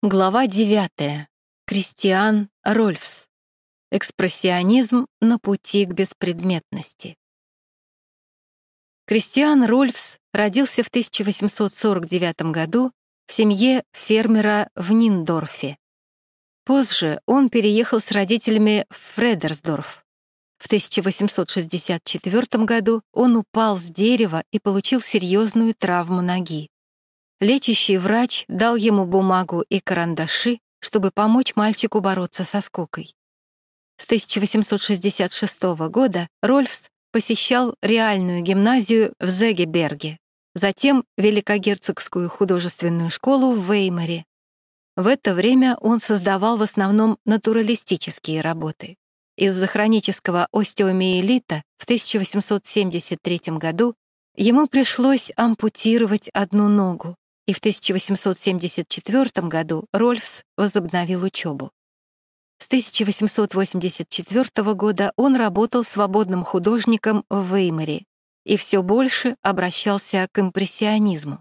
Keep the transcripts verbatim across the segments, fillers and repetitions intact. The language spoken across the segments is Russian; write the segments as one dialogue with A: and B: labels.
A: Глава девятая. Кристиан Рольфс. Экспрессионизм на пути к беспредметности. Кристиан Рольфс родился в тысяча восемьсот сорок девятом году в семье фермера в Ниндорфе. Позже он переехал с родителями в Фредерсдорф. В тысяча восемьсот шестьдесят четвёртом году он упал с дерева и получил серьезную травму ноги. Лечащий врач дал ему бумагу и карандаши, чтобы помочь мальчику бороться со скукой. С тысяча восемьсот шестьдесят шестого года Рольфс посещал реальную гимназию в Зегеберге, затем Великогерцогскую художественную школу в Веймаре. В это время он создавал в основном натуралистические работы. Из-за хронического остеомиелита в тысяча восемьсот семьдесят третьем году ему пришлось ампутировать одну ногу, и в тысяча восемьсот семьдесят четвёртом году Рольфс возобновил учебу. С тысяча восемьсот восемьдесят четвёртого года он работал свободным художником в Веймаре и все больше обращался к импрессионизму.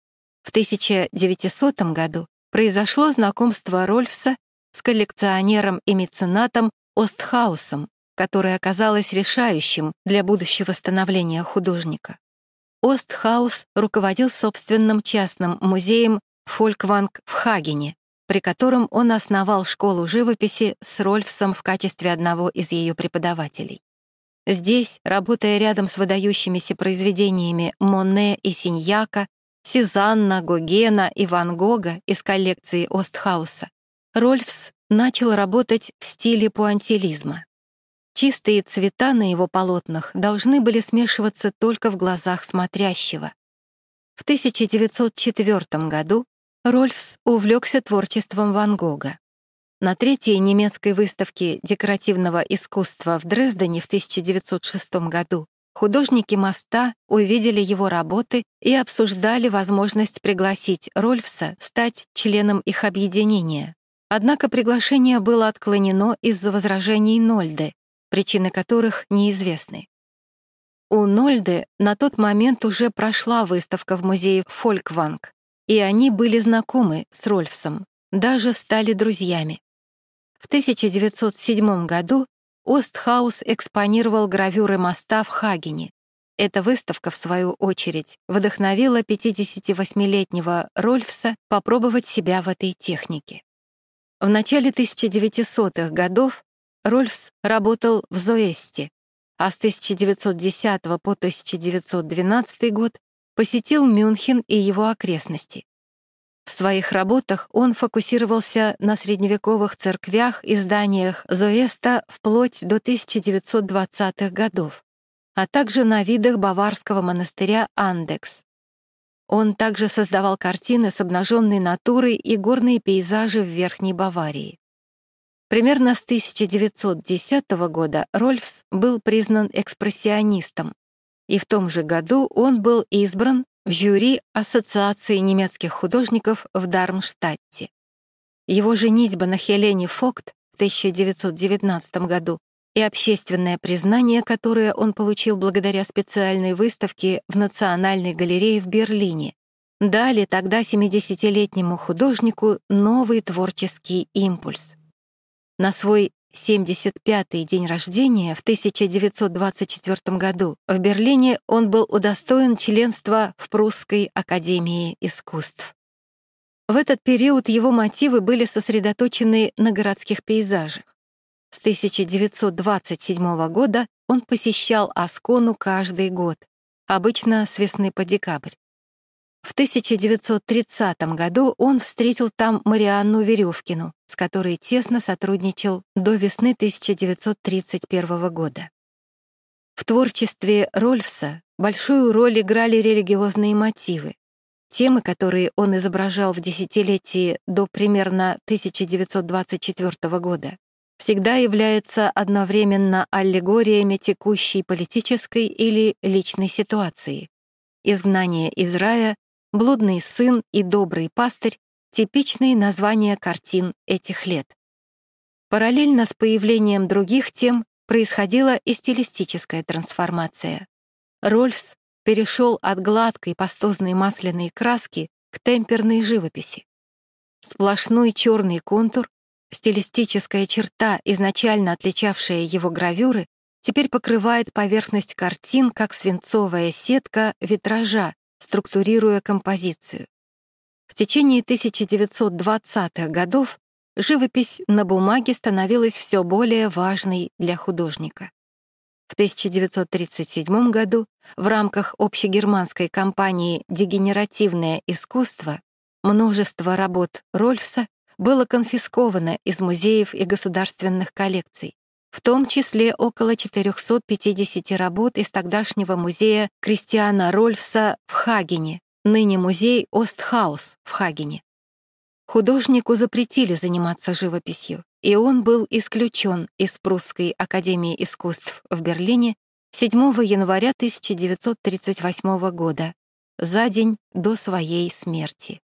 A: В тысяча девятисотом году произошло знакомство Рольфса с коллекционером и меценатом Остхаусом, которое оказалось решающим для будущего становления художника. Остхаус руководил собственным частным музеем Фолькванг в Хагене, при котором он основал школу живописи с Рольфсом в качестве одного из ее преподавателей. Здесь, работая рядом с выдающимися произведениями Моне и Синьяка, Сезанна, Гогена и Ван Гога из коллекции Остхауса, Рольфс начал работать в стиле пуантилизма. Чистые цвета на его полотнах должны были смешиваться только в глазах смотрящего. В тысяча девятьсот четвёртом году Рольфс увлекся творчеством Ван Гога. На третьей немецкой выставке декоративного искусства в Дрездене в тысяча девятьсот шестом году художники моста увидели его работы и обсуждали возможность пригласить Рольфса стать членом их объединения. Однако приглашение было отклонено из-за возражений Нольде, причины которых неизвестны. У Нольде на тот момент уже прошла выставка в музее Фолькванг, и они были знакомы с Рольфсом, даже стали друзьями. В тысяча девятьсот седьмом году Остхаус экспонировал гравюры моста в Хагене. Эта выставка, в свою очередь, вдохновила пятидесятивосьмилетнего Рольфса попробовать себя в этой технике. В начале тысяча девятисотых годов Рольфс работал в Зоэсте, а с тысяча девятьсот десятого по тысяча девятьсот двенадцатый год посетил Мюнхен и его окрестности. В своих работах он фокусировался на средневековых церквях и зданиях Зоэста вплоть до тысяча девятьсот двадцатых годов, а также на видах баварского монастыря Андекс. Он также создавал картины с обнаженной натурой и горные пейзажи в Верхней Баварии. Примерно с тысяча девятьсот десятого года Рольфс был признан экспрессионистом, и в том же году он был избран в жюри Ассоциации немецких художников в Дармштадте. Его женитьба на Хелене Фогт в тысяча девятьсот девятнадцатом году и общественное признание, которое он получил благодаря специальной выставке в Национальной галерее в Берлине, дали тогда семидесятилетнему художнику новый творческий импульс. На свой семьдесят пятый день рождения в тысяча девятьсот двадцать четвёртом году в Берлине он был удостоен членства в Прусской академии искусств. В этот период его мотивы были сосредоточены на городских пейзажах. С тысяча девятьсот двадцать седьмого года он посещал Аскону каждый год, обычно с весны по декабрь. В тысяча девятьсот тридцатом году он встретил там Марианну Веревкину, с которой тесно сотрудничал до весны тысяча девятьсот тридцать первого года. В творчестве Рольфса большую роль играли религиозные мотивы. Темы, которые он изображал в десятилетии до примерно тысяча девятьсот двадцать четвёртого года, всегда являются одновременно аллегориями текущей политической или личной ситуации. «Изгнание из рая», «Блудный сын» и «Добрый пастырь» — типичные названия картин этих лет. Параллельно с появлением других тем происходила и стилистическая трансформация. Рольфс перешел от гладкой пастозной масляной краски к темперной живописи. Сплошной черный контур, стилистическая черта, изначально отличавшая его гравюры, теперь покрывает поверхность картин, как свинцовая сетка витража, структурируя композицию. В течение тысяча девятьсот двадцатых годов живопись на бумаге становилась все более важной для художника. В тысяча девятьсот тридцать седьмом году в рамках общегерманской кампании «Дегенеративное искусство» множество работ Рольфса было конфисковано из музеев и государственных коллекций, в том числе около четырехсот пятидесяти работ из тогдашнего музея Кристиана Рольфса в Хагене, ныне музей Остхаус в Хагене. Художнику запретили заниматься живописью, и он был исключен из Прусской академии искусств в Берлине седьмого января тысяча девятьсот тридцать восьмого года, за день до своей смерти.